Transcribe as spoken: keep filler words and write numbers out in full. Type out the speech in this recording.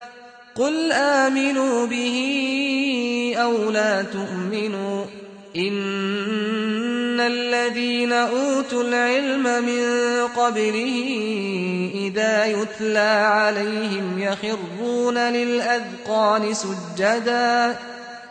قُلْ آمِنُوا بِهِ أَوْ لَا تُؤْمِنُوا ۚ إِنَّ الَّذِينَ أُوتُوا الْعِلْمَ مِن قَبْلِهِ إِذَا يُتْلَىٰ عَلَيْهِمْ يَخِرُّونَ لِلْأَذْقَانِ سُجَّدًا